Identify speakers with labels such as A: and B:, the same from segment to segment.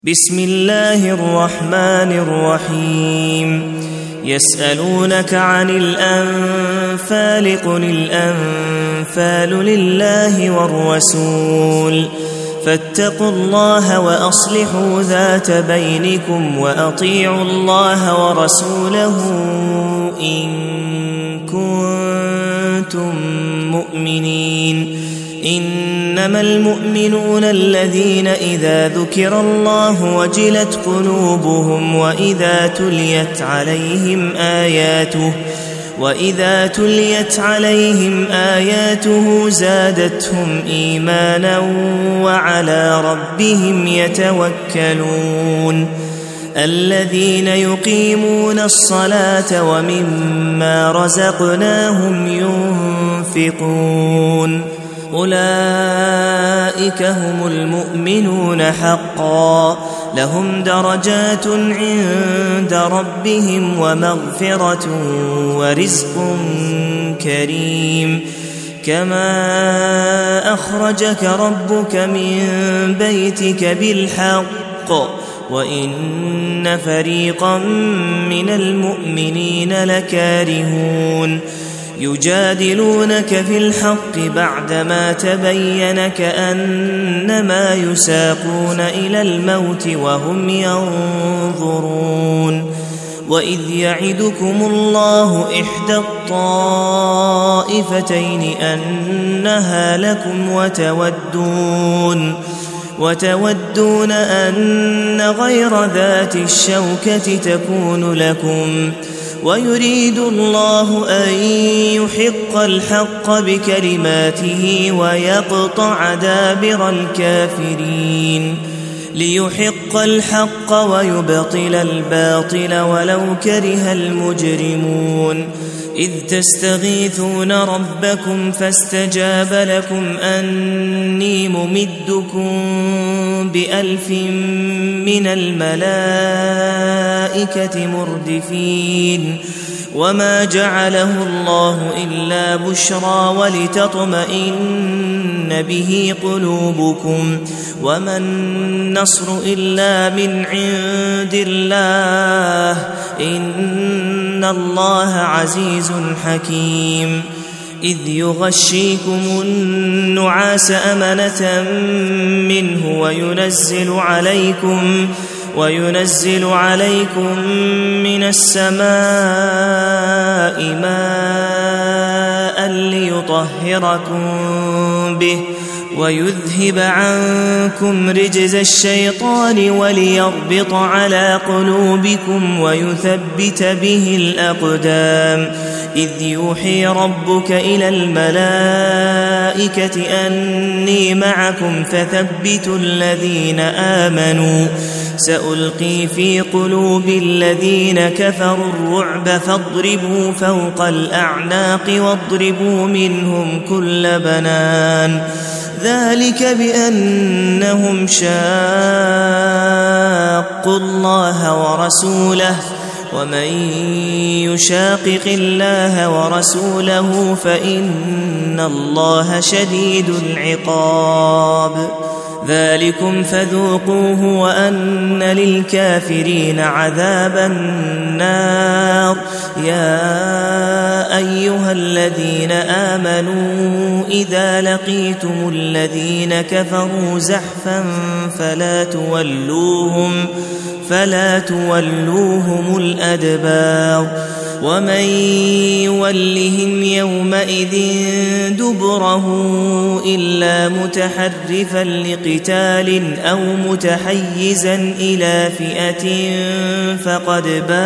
A: بسم الله الرحمن الرحيم. يسألونك عن الأنفال قل الأنفال لله والرسول فاتقوا الله وأصلحوا ذات بينكم وأطيعوا الله ورسوله إن كنتم مؤمنين. إنما المؤمنون الذين إذا ذكر الله وجلت قلوبهم وإذا تليت عليهم آياته زادتهم إيمانا وعلى ربهم يتوكلون. الذين يقيمون الصلاة ومما رزقناهم ينفقون أولئك هم المؤمنون حقا لهم درجات عند ربهم ومغفرة ورزق كريم. كما أخرجك ربك من بيتك بالحق وإن فريقا من المؤمنين لكارهون يجادلونك في الحق بعدما تبين كأنما يساقون إلى الموت وهم ينظرون. وإذ يعدكم الله إحدى الطائفتين أنها لكم وتودون أن غير ذات الشوكة تكون لكم ويريد الله أن يحق الحق بكلماته ويقطع دابر الكافرين ليحق الحق ويبطل الباطل ولو كره المجرمون. إذ تستغيثون ربكم فاستجاب لكم أني ممدكم ب1000 من الملائكة مردفين. وما جعله الله إلا بشرى ولتطمئن به قلوبكم وما النصر إلا من عند الله إن الله عزيز حكيم. إذ يغشيكم النعاس أمنة منه وينزل عليكم من السماء ماء ليطهركم به ويذهب عنكم رجز الشيطان وليربط على قلوبكم ويثبت به الأقدام. إذ يوحي ربك إلى الملائكة أني معكم فثبتوا الذين آمنوا سألقي في قلوب الذين كفروا الرعب فاضربوا فوق الأعناق واضربوا منهم كل بنان. ذلك بأنهم شاقوا الله ورسوله ومن يشاقق الله ورسوله فإن الله شديد العقاب. ذلكم فذوقوه وأن للكافرين عذاب النار. يا أيها الذين آمنوا إذا لقيتم الذين كفروا زحفا فلا تولوهم الأدبار. ومن يولهم يومئذ دبره إلا متحرفا لقتال أو متحيزا إلى فئة فقد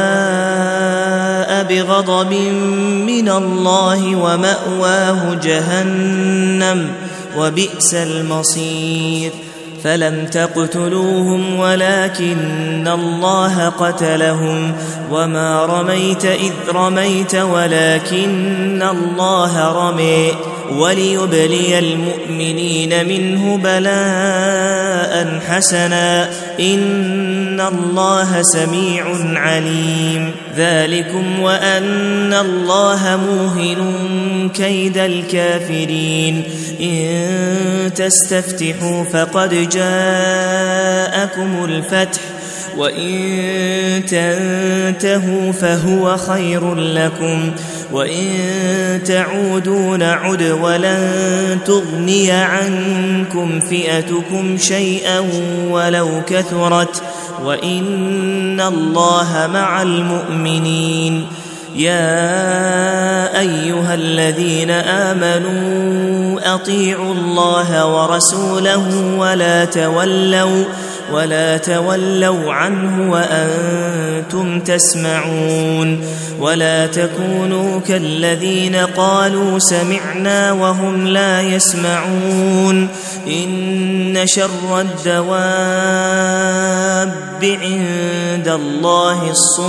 A: باء بغضب من الله ومأواه جهنم وبئس المصير. فلم تقتلوهم ولكن الله قتلهم وما رميت إذ رميت ولكن الله رمي وليبلي المؤمنين منه بلاء حسنا إن وأن الله سميع عليم. ذلكم وأن الله موهن كيد الكافرين. إن تستفتحوا فقد جاءكم الفتح وإن تنتهوا فهو خير لكم وإن تعودوا نعد ولن تغني عنكم فئتكم شيئا ولو كثرت وإن الله مع المؤمنين. يا أيها الذين آمنوا أطيعوا الله ورسوله ولا تولوا عنه وأنتم تسمعون. ولا تكونوا كالذين قالوا سمعنا وهم لا يسمعون. إن شر الدواب عند الله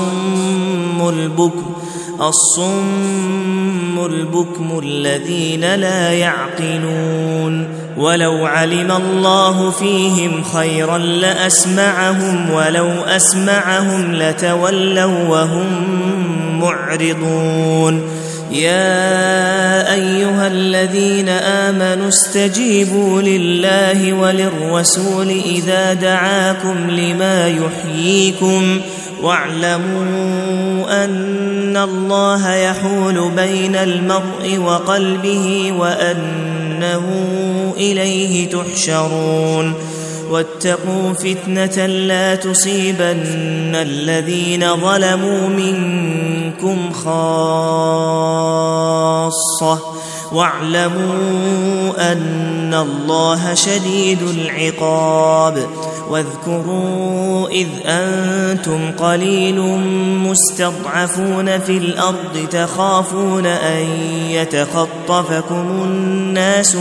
A: الصم البكم الذين لا يعقلون. ولو علم الله فيهم خيرا لأسمعهم ولو أسمعهم لتولوا وهم معرضون. يا أيها الذين آمنوا استجيبوا لله وللرسول إذا دعاكم لما يحييكم واعلموا أن الله يحول بين المرء وقلبه وأنه إليه تحشرون. واتقوا فتنة لا تصيبن الذين ظلموا منكم خاصة واعلموا أن الله شديد العقاب. واذكروا إذ أنتم قليل مستضعفون في الأرض تخافون أن يتخطفكم الناس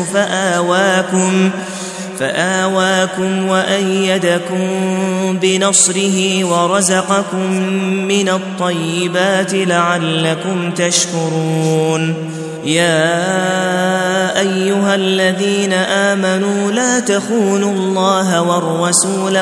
A: فآواكم وأيدكم بنصره ورزقكم من الطيبات لعلكم تشكرون. يا أيها الذين آمنوا لا تخونوا الله والرسول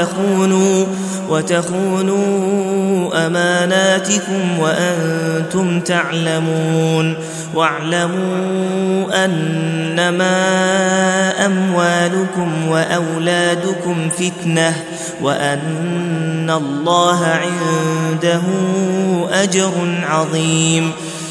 A: وتخونوا أماناتكم وأنتم تعلمون. واعلموا أنما أموالكم وأولادكم فتنة وأن الله عنده أجر عظيم.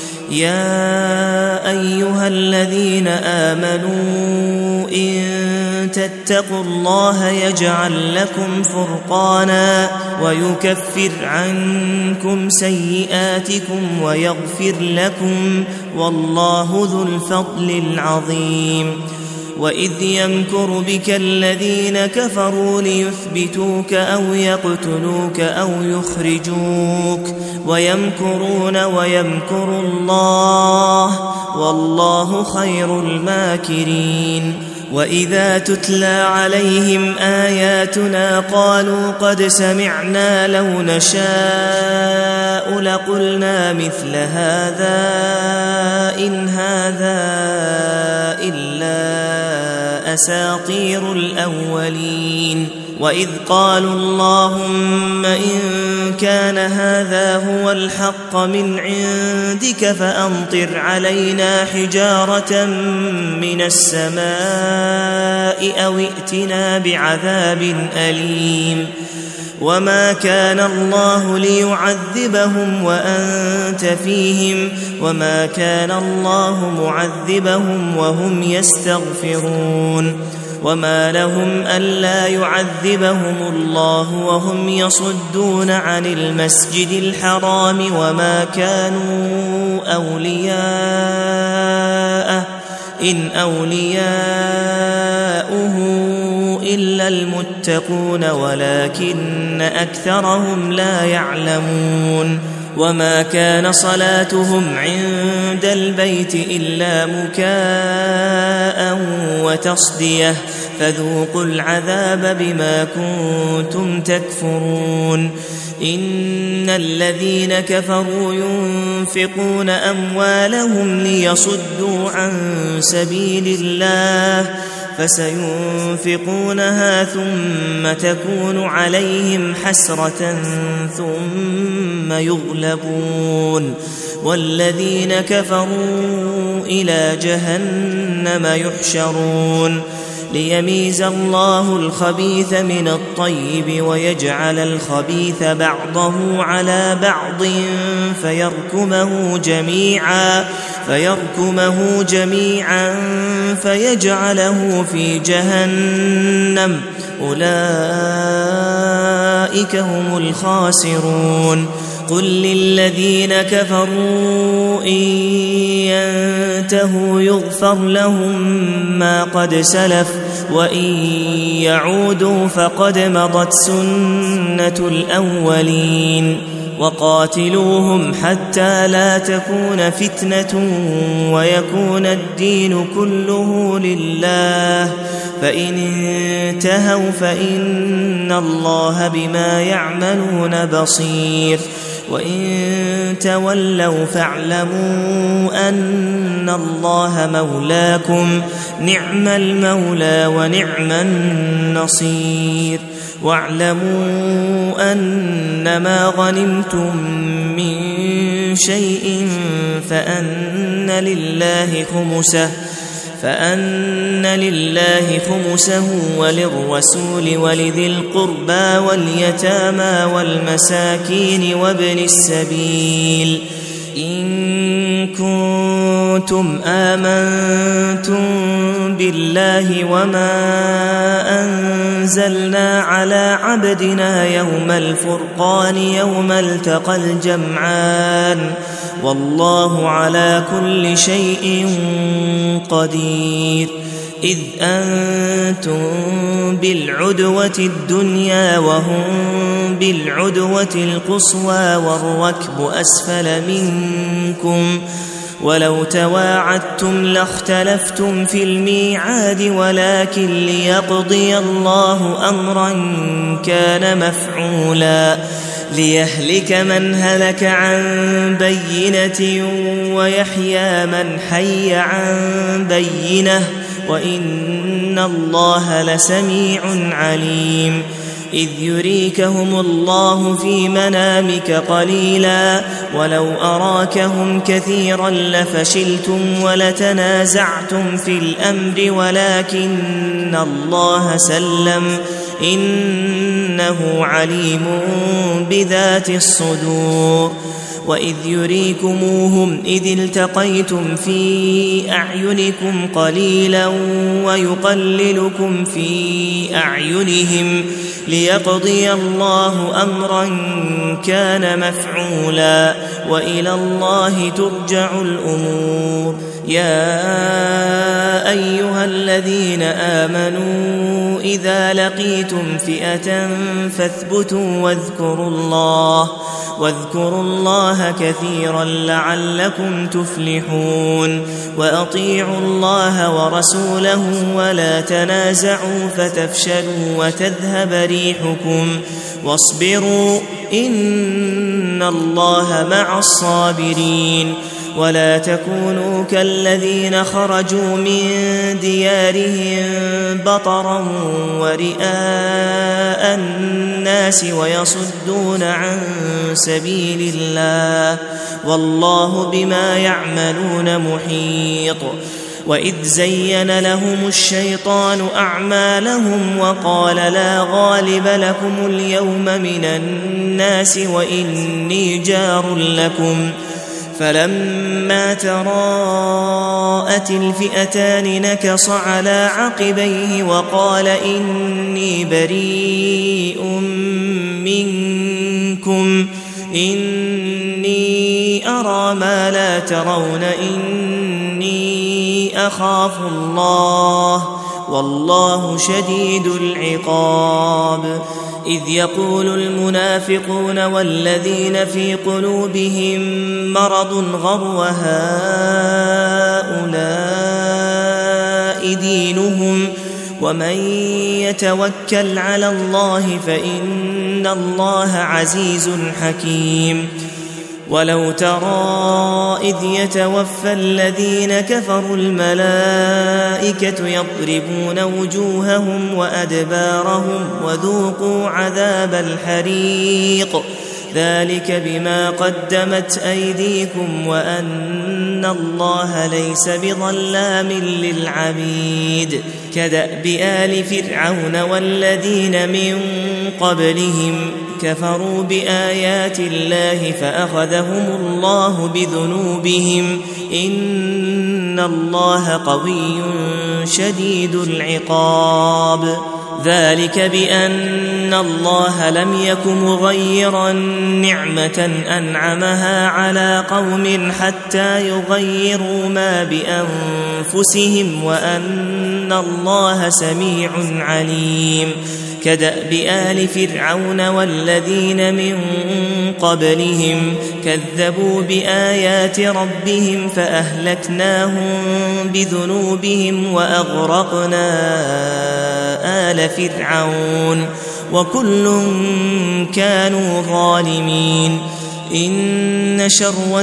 A: يا أيها الذين آمنوا إن تتقوا الله يجعل لكم فرقانا ويكفر عنكم سيئاتكم ويغفر لكم والله ذو الفضل العظيم. وإذ يمكر بك الذين كفروا ليثبتوك أو يقتلوك أو يخرجوك ويمكرون ويمكر الله والله خير الماكرين. وإذا تتلى عليهم آياتنا قالوا قد سمعنا لو نشاء لقلنا مثل هذا إن هذا إلا أساطير الأولين. وإذ قالوا اللهم إن كان هذا هو الحق من عندك فأمطر علينا حجارة من السماء أو ائتنا بعذاب أليم. وما كان الله ليعذبهم وأنت فيهم وما كان الله معذبهم وهم يستغفرون. وما لهم ألا يعذبهم الله وهم يصدون عن المسجد الحرام وما كانوا أولياءه إن أولياؤه إلا المتقون ولكن أكثرهم لا يعلمون. وما كان صلاتهم عند البيت إلا مكاء وتصدية فذوقوا العذاب بما كنتم تكفرون. إن الذين كفروا ينفقون أموالهم ليصدوا عن سبيل الله فسينفقونها ثم تكون عليهم حسرة ثم يغلبون والذين كفروا إلى جهنم يحشرون ليميز الله الخبيث من الطيب ويجعل الخبيث بعضه على بعض فيركمه جميعا فيجعله في جهنم أولئك هم الخاسرون قل للذين كفروا إن ينتهوا يغفر لهم ما قد سلف وإن يعودوا فقد مضت سنة الأولين وقاتلوهم حتى لا تكون فتنة ويكون الدين كله لله فإن انتهوا فإن الله بما يعملون بصير وإن تولوا فاعلموا أن الله مولاكم نعم المولى ونعم النصير واعلموا أنما غنمتم من شيء فأن لله خمسه وللرسول ولذي القربى واليتامى والمساكين وابن السبيل إن كنتم آمنتم بالله وما أنزلنا على عبدنا يوم الفرقان يوم التقى الجمعان والله على كل شيء قدير إذ أنتم بالعدوة الدنيا وهم بالعدوة القصوى والركب أسفل منكم ولو تواعدتم لاختلفتم في الميعاد ولكن ليقضي الله أمرا كان مفعولا ليهلك من هلك عن بينة ويحيى من حي عن بينة وإن الله لسميع عليم إذ يريكهم الله في منامك قليلا ولو أراكهم كثيرا لفشلتم ولتنازعتم في الأمر ولكن الله سلم إنه عليم بذات الصدور وإذ يريكموهم إذ التقيتم في أعينكم قليلا ويقللكم في أعينهم ليقضي الله أمرا كان مفعولا وإلى الله ترجع الأمور يا أيها الذين آمنوا إذا لقيتم فئة فاثبتوا واذكروا الله كثيرا لعلكم تفلحون وأطيعوا الله ورسوله ولا تنازعوا فتفشلوا وتذهب ريحكم واصبروا إن الله مع الصابرين ولا تكونوا كالذين خرجوا من ديارهم بطرا ورئاء الناس ويصدون عن سبيل الله والله بما يعملون محيط وإذ زين لهم الشيطان أعمالهم وقال لا غالب لكم اليوم من الناس وإني جار لكم فلما تراءت الفئتان نكص على عقبيه وقال إني بريء منكم إني أرى ما لا ترون إني أخاف الله والله شديد العقاب إذ يقول المنافقون والذين في قلوبهم مرض غر هؤلاء دينهم ومن يتوكل على الله فإن الله عزيز حكيم ولو ترى إذ يتوفى الذين كفروا الملائكة يضربون وجوههم وأدبارهم وذوقوا عذاب الحريق ذلك بما قدمت أيديكم وأن الله ليس بظلام للعبيد كدأب آل فرعون والذين من قبلهم كفروا بآيات الله فأخذهم الله بذنوبهم إن الله قوي شديد العقاب ذلك بأن الله لم يك مغيرا نعمة أنعمها على قوم حتى يغيروا ما بأنفسهم وأن الله سميع عليم كدأب آل فرعون والذين من قبلهم كذبوا بآيات ربهم فأهلكناهم بذنوبهم وأغرقنا آل فرعون وكل كانوا ظالمين إن شر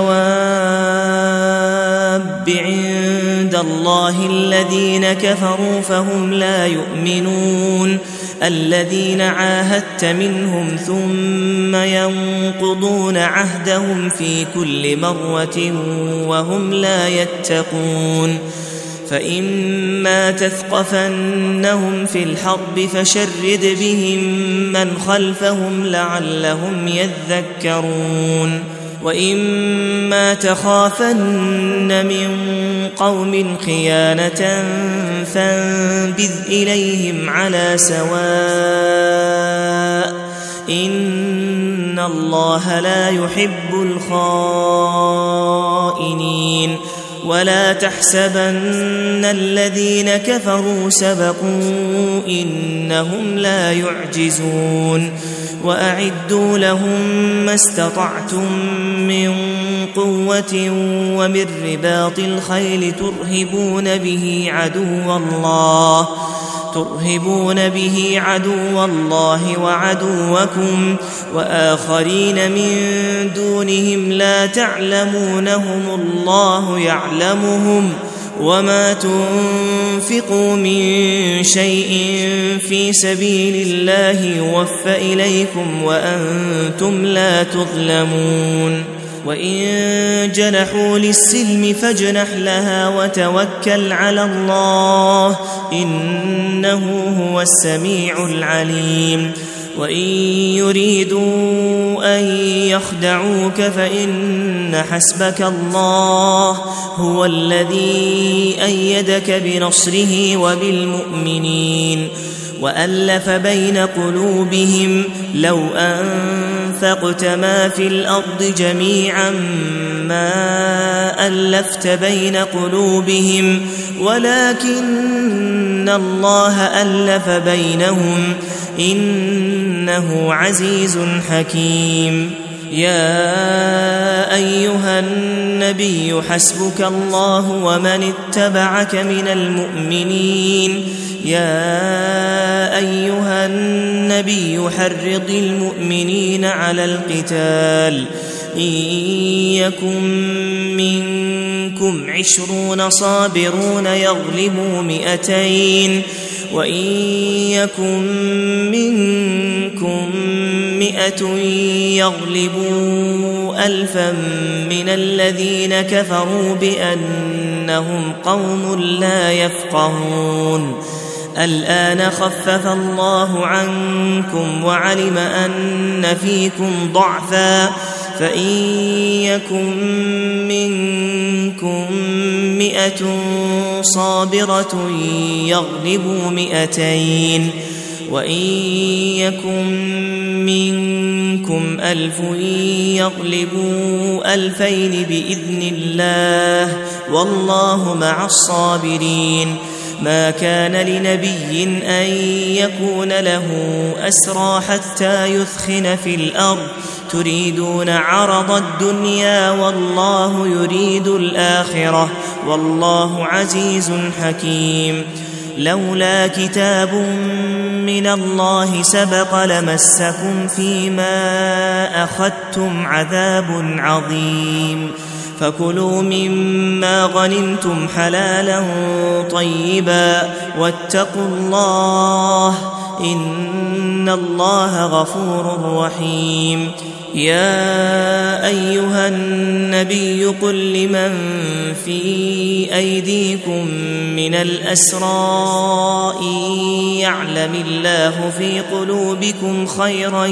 A: الدواب عند الله الذين كفروا فهم لا يؤمنون الذين عاهدت منهم ثم ينقضون عهدهم في كل مرة وهم لا يتقون فإما تثقفنهم في الحرب فشرد بهم من خلفهم لعلهم يذكرون وإما تخافن من قوم خيانة فانبذ إليهم على سواء إن الله لا يحب الخائنين ولا تحسبن الذين كفروا سبقوا إنهم لا يعجزون وأعدوا لهم ما استطعتم من قوة ومن رباط الخيل ترهبون به عدو الله وعدوكم وآخرين من دونهم لا تعلمونهم الله يعلمهم وما تنفقوا من شيء في سبيل الله يوفى إليكم وأنتم لا تظلمون وإن جنحوا للسلم فاجنح لها وتوكل على الله إنه هو السميع العليم وإن يريدوا أن يخدعوك فإن حسبك الله هو الذي أيدك بنصره وبالمؤمنين وألف بين قلوبهم لو أنفقت ما في الأرض جميعا ما ألفت بين قلوبهم ولكن الله ألف بينهم إنه عزيز حكيم يا أيها النبي حسبك الله ومن اتبعك من المؤمنين يا أيها النبي حرض المؤمنين على القتال إن يكن منكم 20 صابرون يغلبوا 200 وإن يكن منكم 100 يغلبوا 1000 من الذين كفروا بأنهم قوم لا يفقهون الآن خفف الله عنكم وعلم أن فيكم ضعفا فإن يكن منكم 100 صابرة يغلبوا 200 وإن يكن منكم 1000 يغلبوا 2000 بإذن الله والله مع الصابرين ما كان لنبي أن يكون له أسرى حتى يثخن في الأرض تريدون عرض الدنيا والله يريد الآخرة والله عزيز حكيم لولا كتاب من الله سبق لمسكم فيما أخذتم عذاب عظيم فكلوا مما غنمتم حلالا طيبا واتقوا الله إن الله غفور رحيم يا أيها النبي قل لمن في أيديكم من الأسرى إن يعلم الله في قلوبكم خيرا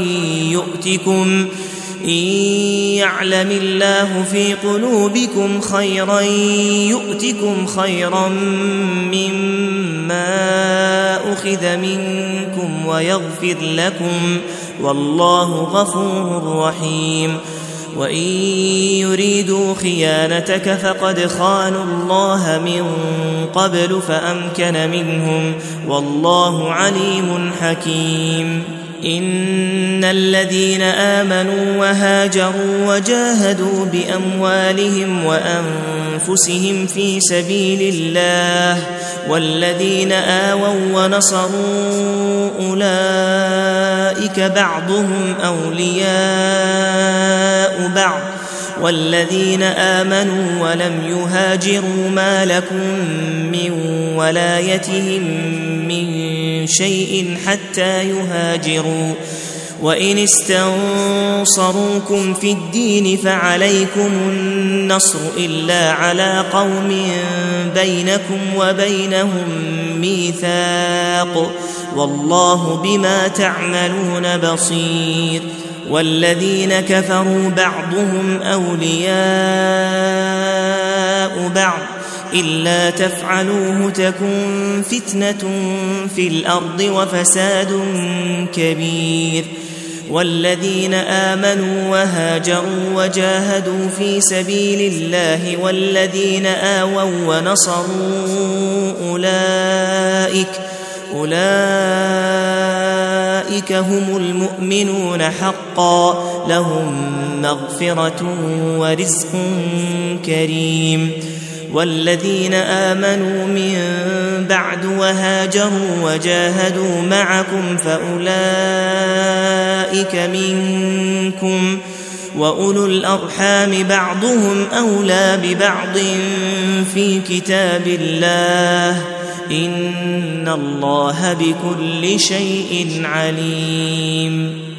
A: يؤتكم خيرا مما أخذ منكم ويغفر لكم والله غفور رحيم وإن يريدوا خيانتك فقد خانوا الله من قبل فأمكن منهم والله عليم حكيم إن الذين آمنوا وهاجروا وجاهدوا بأموالهم وأنفسهم في سبيل الله والذين آووا ونصروا أولئك بعضهم أولياء بعض والذين آمنوا ولم يهاجروا ما لكم من ولايتهم من شيء حتى يهاجروا وإن استنصروكم في الدين فعليكم النصر إلا على قوم بينكم وبينهم ميثاق والله بما تعملون بصير والذين كفروا بعضهم أولياء بعض إلا تفعلوه تكن فتنة في الأرض وفساد كبير والذين آمنوا وهاجروا وجاهدوا في سبيل الله والذين آووا ونصروا أولئك هم المؤمنون حقا لهم مغفرة ورزق كريم والذين آمنوا من بعد وهاجروا وجاهدوا معكم فأولئك منكم وأولو الأرحام بعضهم أولى ببعض في كتاب الله إن الله بكل شيء عليم